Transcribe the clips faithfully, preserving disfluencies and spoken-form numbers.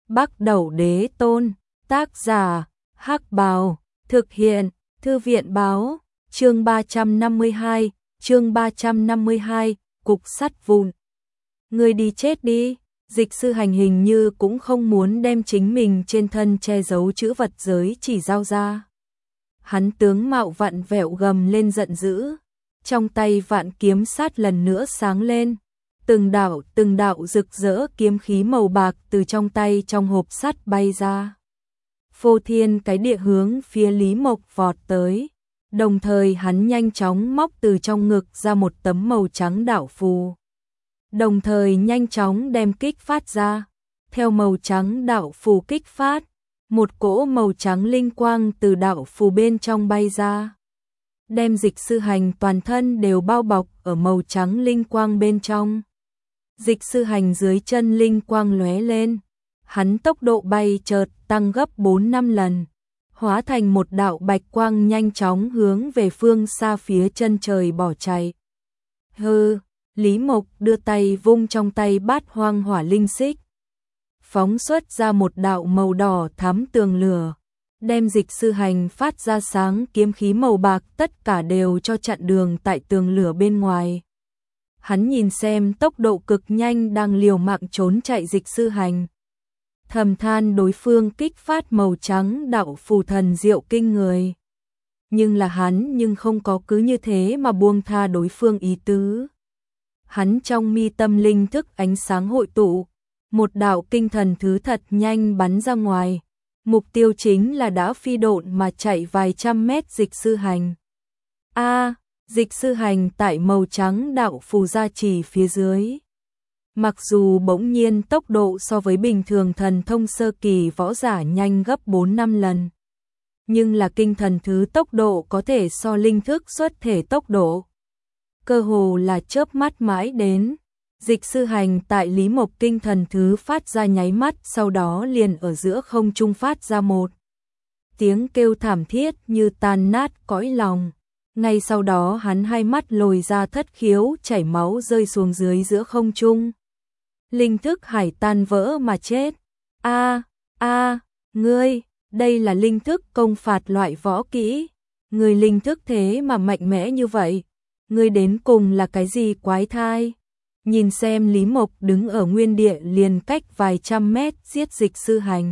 Bắc Đẩu Đế Tôn, tác giả, Hắc Bào, thực hiện, Thư viện báo, chương ba trăm năm mươi hai, chương ba trăm năm mươi hai, cục sắt vụn. Ngươi đi chết đi, Dịch Sư Hành hình như cũng không muốn đem chính mình trên thân che giấu chữ vật giới chỉ giao ra. Hắn tướng mạo vặn vẹo gầm lên giận dữ, trong tay vạn kiếm sát lần nữa sáng lên. Từng đạo, từng đạo rực rỡ kiếm khí màu bạc từ trong tay trong hộp sắt bay ra. Phô thiên cái địa hướng phía Lý Mộc vọt tới, đồng thời hắn nhanh chóng móc từ trong ngực ra một tấm màu trắng đạo phù. Đồng thời nhanh chóng đem kích phát ra, theo màu trắng đạo phù kích phát, một cỗ màu trắng linh quang từ đạo phù bên trong bay ra. Đem Dịch Sư Hành toàn thân đều bao bọc ở màu trắng linh quang bên trong. Dịch Sư Hành dưới chân linh quang lóe lên, hắn tốc độ bay chợt tăng gấp bốn năm lần, hóa thành một đạo bạch quang nhanh chóng hướng về phương xa phía chân trời bỏ chạy. Hừ, Lý Mộc đưa tay vung trong tay bát hoang hỏa linh xích, phóng xuất ra một đạo màu đỏ thắm tường lửa, đem Dịch Sư Hành phát ra sáng kiếm khí màu bạc tất cả đều cho chặn đường tại tường lửa bên ngoài. Hắn nhìn xem tốc độ cực nhanh đang liều mạng trốn chạy Dịch Sư Hành, thầm than đối phương kích phát màu trắng đạo phù thần diệu kinh người. Nhưng là hắn nhưng không có cứ như thế mà buông tha đối phương ý tứ. Hắn trong mi tâm linh thức ánh sáng hội tụ, một đạo kinh thần thứ thật nhanh bắn ra ngoài, mục tiêu chính là đã phi độn mà chạy vài trăm mét Dịch Sư Hành. A, Dịch Sư Hành tại màu trắng đạo phù gia trì phía dưới. Mặc dù bỗng nhiên tốc độ so với bình thường thần thông sơ kỳ võ giả nhanh gấp bốn năm lần, nhưng là kinh thần thứ tốc độ có thể so linh thức xuất thể tốc độ. Cơ hồ là chớp mắt mãi đến, Dịch Sư Hành tại Lý Mộc kinh thần thứ phát ra nháy mắt, sau đó liền ở giữa không trung phát ra một tiếng kêu thảm thiết như tan nát cõi lòng. Ngay sau đó hắn hai mắt lồi ra thất khiếu chảy máu rơi xuống dưới giữa không trung. Linh thức hải tan vỡ mà chết. A, a, ngươi, đây là linh thức công phạt loại võ kỹ. Ngươi linh thức thế mà mạnh mẽ như vậy. Ngươi đến cùng là cái gì quái thai? Nhìn xem Lý Mộc đứng ở nguyên địa liền cách vài trăm mét giết Dịch Sư Hành.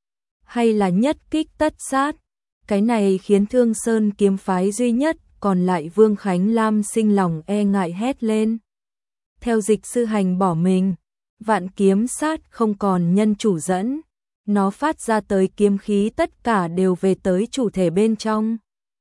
Hay là nhất kích tất sát? Cái này khiến Thương Sơn kiếm phái duy nhất còn lại Vương Khánh Lam sinh lòng e ngại hét lên. Theo Dịch Sư Hành bỏ mình, vạn kiếm sát không còn nhân chủ dẫn, nó phát ra tới kiếm khí tất cả đều về tới chủ thể bên trong.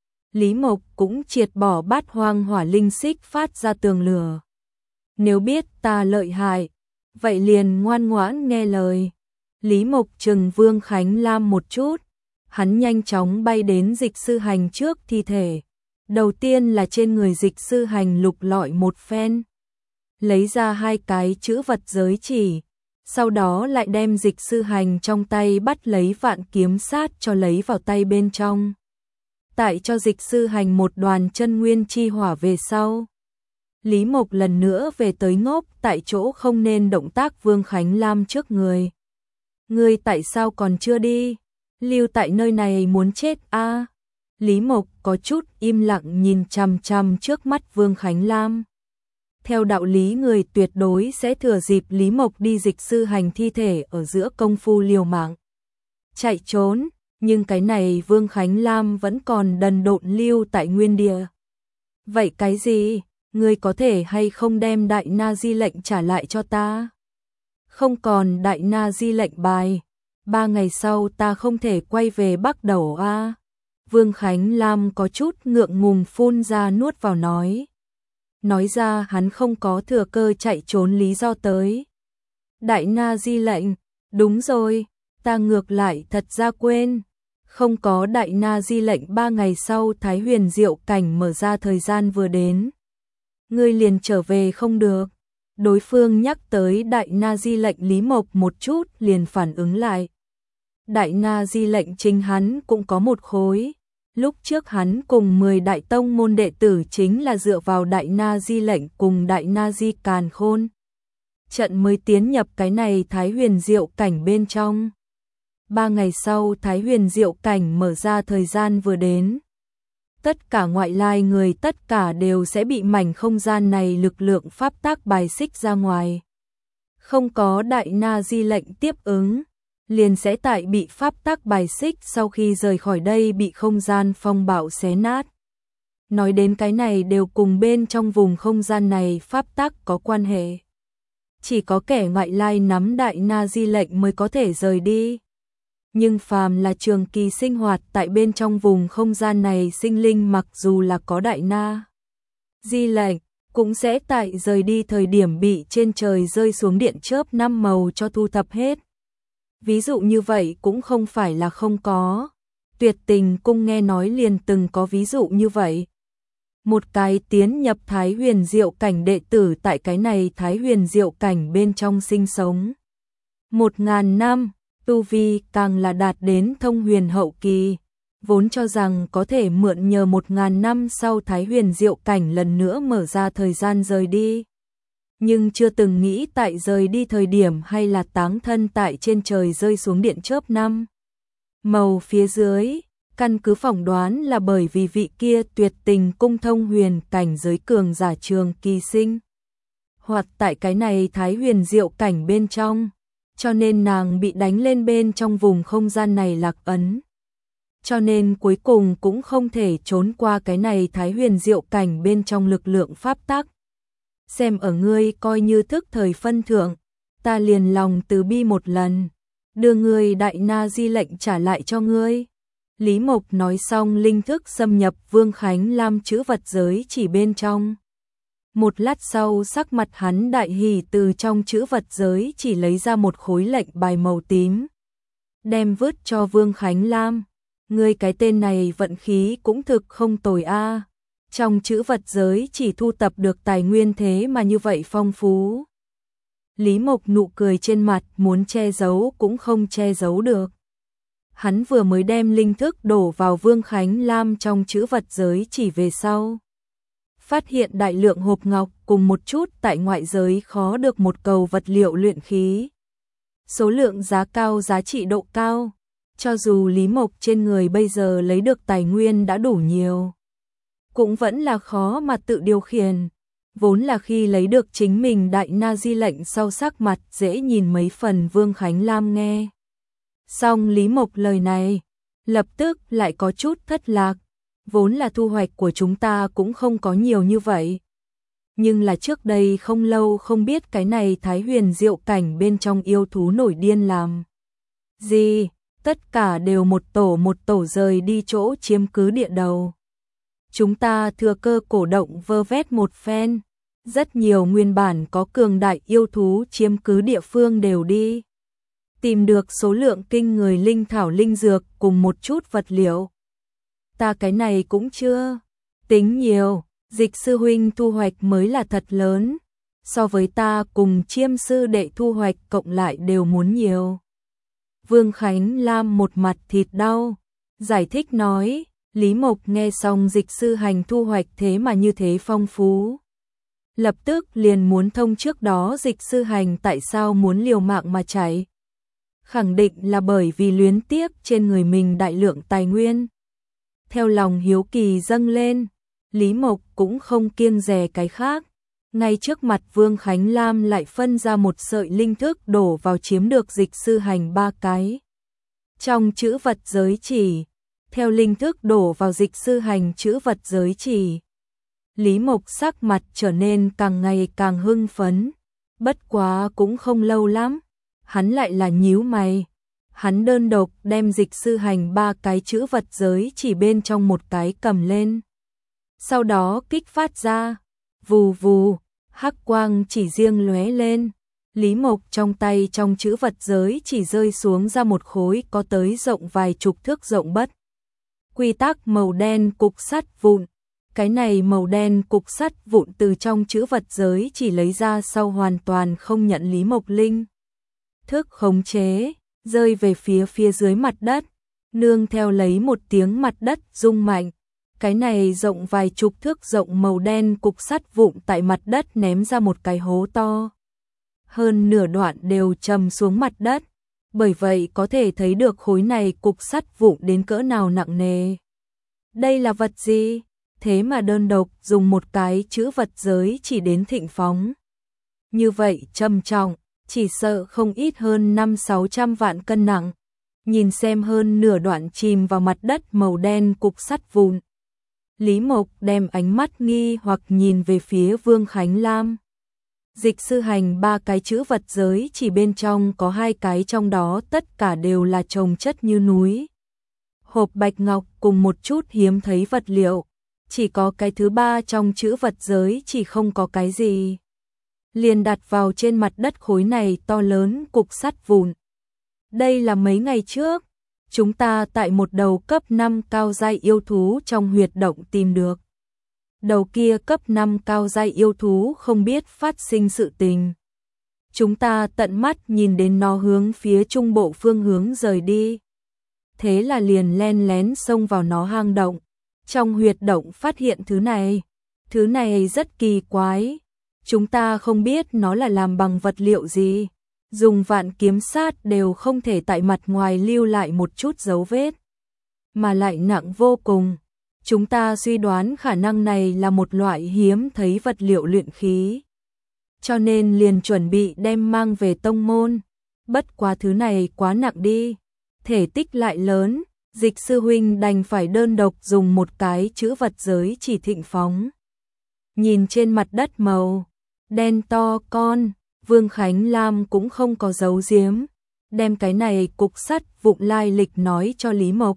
Lý Mộc cũng triệt bỏ bát hoang hỏa linh xích phát ra tường lửa. Nếu biết ta lợi hại, vậy liền ngoan ngoãn nghe lời. Lý Mộc trừng Vương Khánh Lam một chút, hắn nhanh chóng bay đến Dịch Sư Hành trước thi thể. Đầu tiên là trên người Dịch Sư Hành lục lọi một phen, lấy ra hai cái chữ vật giới chỉ, sau đó lại đem Dịch Sư Hành trong tay bắt lấy vạn kiếm sát cho lấy vào tay bên trong. Tại cho Dịch Sư Hành một đoàn chân nguyên chi hỏa về sau, Lý Mộc lần nữa về tới ngốc tại chỗ không nên động tác Vương Khánh Lam trước người. Ngươi tại sao còn chưa đi? Lưu tại nơi này muốn chết a? À? Lý Mộc có chút im lặng nhìn chằm chằm trước mắt Vương Khánh Lam. Theo đạo lý người tuyệt đối sẽ thừa dịp Lý Mộc đi Dịch Sư Hành thi thể ở giữa công phu liều mạng chạy trốn, nhưng cái này Vương Khánh Lam vẫn còn đần độn lưu tại nguyên địa. Vậy cái gì? Ngươi có thể hay không đem Đại Na Di lệnh trả lại cho ta? Không còn Đại Na Di lệnh bài, ba ngày sau ta không thể quay về Bắc Đẩu a. À? Vương Khánh Lam có chút ngượng ngùng phun ra nuốt vào nói. Nói ra hắn không có thừa cơ chạy trốn lý do tới. Đại Na Di lệnh, đúng rồi, ta ngược lại thật ra quên. Không có Đại Na Di lệnh ba ngày sau Thái Huyền Diệu Cảnh mở ra thời gian vừa đến. Ngươi liền trở về không được. Đối phương nhắc tới Đại Na Di lệnh Lý Mộc một chút liền phản ứng lại. Đại Na Di lệnh chính hắn cũng có một khối. Lúc trước hắn cùng mười đại tông môn đệ tử chính là dựa vào Đại Na Di lệnh cùng Đại Na Di Càn Khôn trận mới tiến nhập cái này Thái Huyền Diệu Cảnh bên trong. Ba ngày sau Thái Huyền Diệu Cảnh mở ra thời gian vừa đến. Tất cả ngoại lai người tất cả đều sẽ bị mảnh không gian này lực lượng pháp tắc bài xích ra ngoài. Không có đại na di lệnh tiếp ứng, liền sẽ tại bị pháp tắc bài xích sau khi rời khỏi đây bị không gian phong bạo xé nát. Nói đến cái này đều cùng bên trong vùng không gian này pháp tắc có quan hệ. Chỉ có kẻ ngoại lai nắm đại na di lệnh mới có thể rời đi. Nhưng phàm là trường kỳ sinh hoạt tại bên trong vùng không gian này sinh linh mặc dù là có đại na di lệnh, cũng sẽ tại rời đi thời điểm bị trên trời rơi xuống điện chớp năm màu cho thu thập hết. Ví dụ như vậy cũng không phải là không có. Tuyệt Tình Cung nghe nói liền từng có ví dụ như vậy. Một cái tiến nhập Thái Huyền Diệu Cảnh đệ tử tại cái này Thái Huyền Diệu Cảnh bên trong sinh sống một ngàn năm, tu vi càng là đạt đến thông huyền hậu kỳ, vốn cho rằng có thể mượn nhờ một ngàn năm sau Thái Huyền Diệu Cảnh lần nữa mở ra thời gian rời đi. Nhưng chưa từng nghĩ tại rời đi thời điểm hay là táng thân tại trên trời rơi xuống điện chớp năm màu phía dưới. Căn cứ phỏng đoán là bởi vì vị kia Tuyệt Tình Cung thông huyền cảnh giới cường giả trường kỳ sinh hoặc tại cái này Thái Huyền Diệu Cảnh bên trong, cho nên nàng bị đánh lên bên trong vùng không gian này lạc ấn. Cho nên cuối cùng cũng không thể trốn qua cái này Thái Huyền Diệu Cảnh bên trong lực lượng pháp tắc. Xem ở ngươi coi như thức thời phân thượng, ta liền lòng từ bi một lần, đưa ngươi đại na di lệnh trả lại cho ngươi. Lý Mộc nói xong linh thức xâm nhập Vương Khánh Lam chữ vật giới chỉ bên trong. Một lát sau sắc mặt hắn đại hỉ, từ trong chữ vật giới chỉ lấy ra một khối lệnh bài màu tím. Đem vứt cho Vương Khánh Lam. Ngươi cái tên này vận khí cũng thực không tồi a. Trong chữ vật giới chỉ thu tập được tài nguyên thế mà như vậy phong phú. Lý Mộc nụ cười trên mặt muốn che giấu cũng không che giấu được. Hắn vừa mới đem linh thức đổ vào Vương Khánh Lam trong chữ vật giới chỉ về sau. Phát hiện đại lượng hộp ngọc cùng một chút tại ngoại giới khó được một cầu vật liệu luyện khí. Số lượng giá cao, giá trị độ cao. Cho dù Lý Mộc trên người bây giờ lấy được tài nguyên đã đủ nhiều, cũng vẫn là khó mà tự điều khiển. Vốn là khi lấy được chính mình đại na di lệnh sau sắc mặt dễ nhìn mấy phần. Vương Khánh Lam nghe xong Lý Mộc lời này, lập tức lại có chút thất lạc. Vốn là thu hoạch của chúng ta cũng không có nhiều như vậy. Nhưng là trước đây không lâu không biết cái này Thái Huyền Diệu Cảnh bên trong yêu thú nổi điên làm gì, tất cả đều một tổ một tổ rời đi chỗ chiếm cứ địa đầu. Chúng ta thừa cơ cổ động vơ vét một phen, rất nhiều nguyên bản có cường đại yêu thú chiếm cứ địa phương đều đi. Tìm được số lượng kinh người linh thảo linh dược cùng một chút vật liệu. Ta cái này cũng chưa tính nhiều, Dịch sư huynh thu hoạch mới là thật lớn, so với ta cùng Chiêm sư đệ thu hoạch cộng lại đều muốn nhiều. Vương Khánh Lam một mặt thịt đau, giải thích nói. Lý Mộc nghe xong Dịch sư hành thu hoạch thế mà như thế phong phú, lập tức liền muốn thông trước đó Dịch sư hành tại sao muốn liều mạng mà chạy. Khẳng định là bởi vì luyến tiếc trên người mình đại lượng tài nguyên. Theo lòng hiếu kỳ dâng lên, Lý Mộc cũng không kiêng dè cái khác. Ngay trước mặt Vương Khánh Lam lại phân ra một sợi linh thức đổ vào chiếm được Dịch sư hành ba cái. Trong chữ vật giới chỉ, theo linh thức đổ vào Dịch sư hành chữ vật giới chỉ, Lý Mộc sắc mặt trở nên càng ngày càng hưng phấn. Bất quá cũng không lâu lắm, hắn lại là nhíu mày. Hắn đơn độc đem Dịch sư hành ba cái chữ vật giới chỉ bên trong một cái cầm lên. Sau đó kích phát ra, vù vù, hắc quang chỉ riêng lóe lên. Lý Mộc trong tay trong chữ vật giới chỉ rơi xuống ra một khối có tới rộng vài chục thước rộng bất quy tắc màu đen cục sắt vụn. Cái này màu đen cục sắt vụn từ trong chữ vật giới chỉ lấy ra sau hoàn toàn không nhận Lý Mộc linh thức khống chế, rơi về phía phía dưới mặt đất, nương theo lấy một tiếng mặt đất rung mạnh. Cái này rộng vài chục thước rộng màu đen cục sắt vụn tại mặt đất ném ra một cái hố to. Hơn nửa đoạn đều chầm xuống mặt đất, bởi vậy có thể thấy được khối này cục sắt vụn đến cỡ nào nặng nề. Đây là vật gì? Thế mà đơn độc dùng một cái chữ vật giới chỉ đến thịnh phóng. Như vậy trầm trọng, chỉ sợ không ít hơn năm sáu trăm vạn cân nặng. Nhìn xem hơn nửa đoạn chìm vào mặt đất màu đen cục sắt vụn. Lý Mộc đem ánh mắt nghi hoặc nhìn về phía Vương Khánh Lam. Dịch sư hành ba cái chữ vật giới chỉ bên trong có hai cái trong đó tất cả đều là chồng chất như núi. Hộp bạch ngọc cùng một chút hiếm thấy vật liệu. Chỉ có cái thứ ba trong chữ vật giới chỉ không có cái gì. Liền đặt vào trên mặt đất khối này to lớn cục sắt vụn. Đây là mấy ngày trước, chúng ta tại một đầu cấp năm cao giai yêu thú trong huyệt động tìm được. Đầu kia cấp năm cao giai yêu thú không biết phát sinh sự tình. Chúng ta tận mắt nhìn đến nó hướng phía trung bộ phương hướng rời đi. Thế là liền len lén xông vào nó hang động. Trong huyệt động phát hiện thứ này. Thứ này rất kỳ quái. Chúng ta không biết nó là làm bằng vật liệu gì. Dùng vạn kiếm sát đều không thể tại mặt ngoài lưu lại một chút dấu vết. Mà lại nặng vô cùng. Chúng ta suy đoán khả năng này là một loại hiếm thấy vật liệu luyện khí. Cho nên liền chuẩn bị đem mang về tông môn. Bất quá thứ này quá nặng đi. Thể tích lại lớn. Dịch sư huynh đành phải đơn độc dùng một cái chữ vật giới chỉ thịnh phóng. Nhìn trên mặt đất màu đen to con, Vương Khánh Lam cũng không có giấu giếm, đem cái này cục sắt vụn lai lịch nói cho Lý Mộc.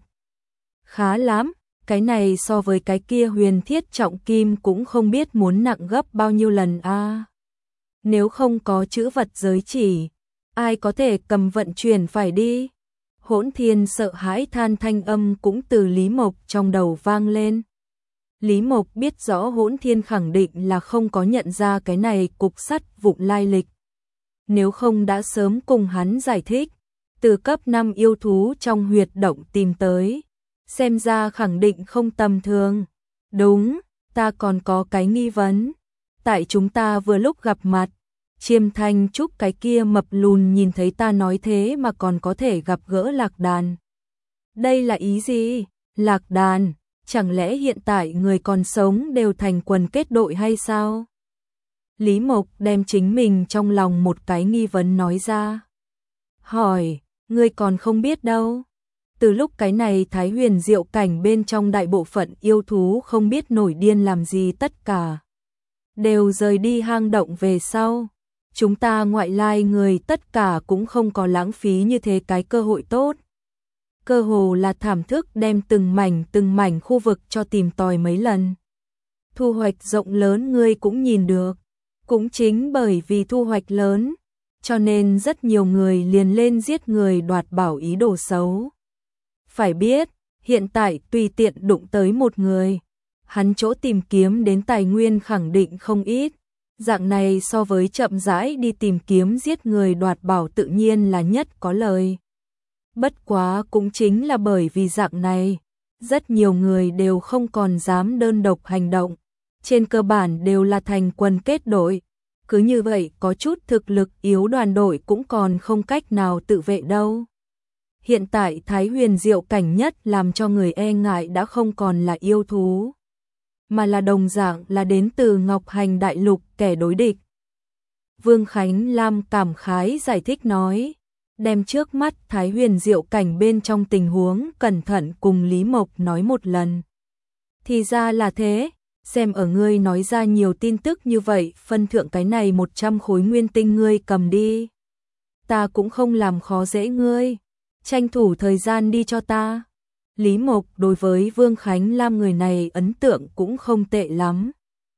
Khá lắm, cái này so với cái kia huyền thiết trọng kim cũng không biết muốn nặng gấp bao nhiêu lần a. À, nếu không có chữ vật giới chỉ, ai có thể cầm vận chuyển phải đi. Hỗn Thiên sợ hãi than thanh âm cũng từ Lý Mộc trong đầu vang lên. Lý Mộc biết rõ Hỗn Thiên khẳng định là không có nhận ra cái này cục sắt vụn lai lịch. Nếu không đã sớm cùng hắn giải thích, từ cấp năm yêu thú trong huyệt động tìm tới, xem ra khẳng định không tầm thường. Đúng, ta còn có cái nghi vấn. Tại chúng ta vừa lúc gặp mặt, Chiêm Thanh Trúc cái kia mập lùn nhìn thấy ta nói thế mà còn có thể gặp gỡ Lạc Đàn. Đây là ý gì? Lạc Đàn, chẳng lẽ hiện tại người còn sống đều thành quần kết đội hay sao? Lý Mộc đem chính mình trong lòng một cái nghi vấn nói ra. Hỏi, ngươi còn không biết đâu. Từ lúc cái này Thái Huyền Diệu cảnh bên trong đại bộ phận yêu thú không biết nổi điên làm gì tất cả. Đều rời đi hang động về sau. Chúng ta ngoại lai người tất cả cũng không có lãng phí như thế cái cơ hội tốt. Cơ hồ là thảm thức đem từng mảnh từng mảnh khu vực cho tìm tòi mấy lần. Thu hoạch rộng lớn ngươi cũng nhìn được. Cũng chính bởi vì thu hoạch lớn, cho nên rất nhiều người liền lên giết người đoạt bảo ý đồ xấu. Phải biết, hiện tại tùy tiện đụng tới một người, hắn chỗ tìm kiếm đến tài nguyên khẳng định không ít. Dạng này so với chậm rãi đi tìm kiếm giết người đoạt bảo tự nhiên là nhất có lời. Bất quá cũng chính là bởi vì dạng này, rất nhiều người đều không còn dám đơn độc hành động. Trên cơ bản đều là thành quân kết đội. Cứ như vậy có chút thực lực yếu đoàn đội cũng còn không cách nào tự vệ đâu. Hiện tại Thái Huyền Diệu cảnh nhất làm cho người e ngại đã không còn là yêu thú, mà là đồng dạng là đến từ Ngọc Hành Đại Lục kẻ đối địch. Vương Khánh Lam cảm khái giải thích nói, đem trước mắt Thái Huyền Diệu cảnh bên trong tình huống cẩn thận cùng Lý Mộc nói một lần. Thì ra là thế. Xem ở ngươi nói ra nhiều tin tức như vậy, phân thượng cái này một trăm khối nguyên tinh ngươi cầm đi. Ta cũng không làm khó dễ ngươi, tranh thủ thời gian đi cho ta. Lý Mộc đối với Vương Khánh Lam người này ấn tượng cũng không tệ lắm.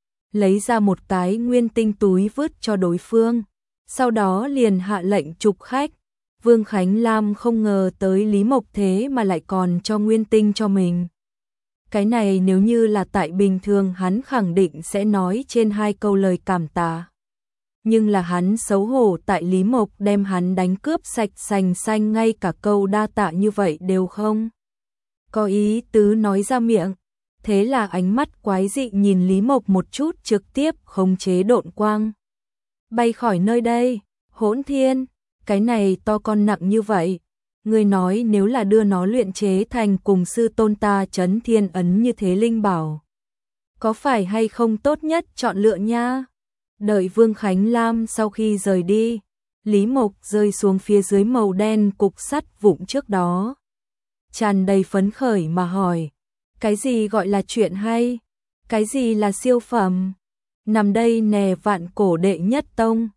Lấy ra một cái nguyên tinh túi vứt cho đối phương, sau đó liền hạ lệnh trục khách. Vương Khánh Lam không ngờ tới Lý Mộc thế mà lại còn cho nguyên tinh cho mình. Cái này nếu như là tại bình thường hắn khẳng định sẽ nói trên hai câu lời cảm tạ. Nhưng là hắn xấu hổ tại Lý Mộc đem hắn đánh cướp sạch sành xanh, ngay cả câu đa tạ như vậy đều không có ý tứ nói ra miệng. Thế là ánh mắt quái dị nhìn Lý Mộc một chút, trực tiếp khống chế độn quang bay khỏi nơi đây. Hỗn Thiên, cái này to con nặng như vậy, ngươi nói nếu là đưa nó luyện chế thành cùng sư tôn ta Trấn Thiên ấn như thế linh bảo, có phải hay không tốt nhất chọn lựa nha? Đợi Vương Khánh Lam sau khi rời đi, Lý Mộc rơi xuống phía dưới màu đen cục sắt vụn trước đó. Tràn đầy phấn khởi mà hỏi, cái gì gọi là chuyện hay? Cái gì là siêu phẩm? Nằm đây nè vạn cổ đệ nhất tông.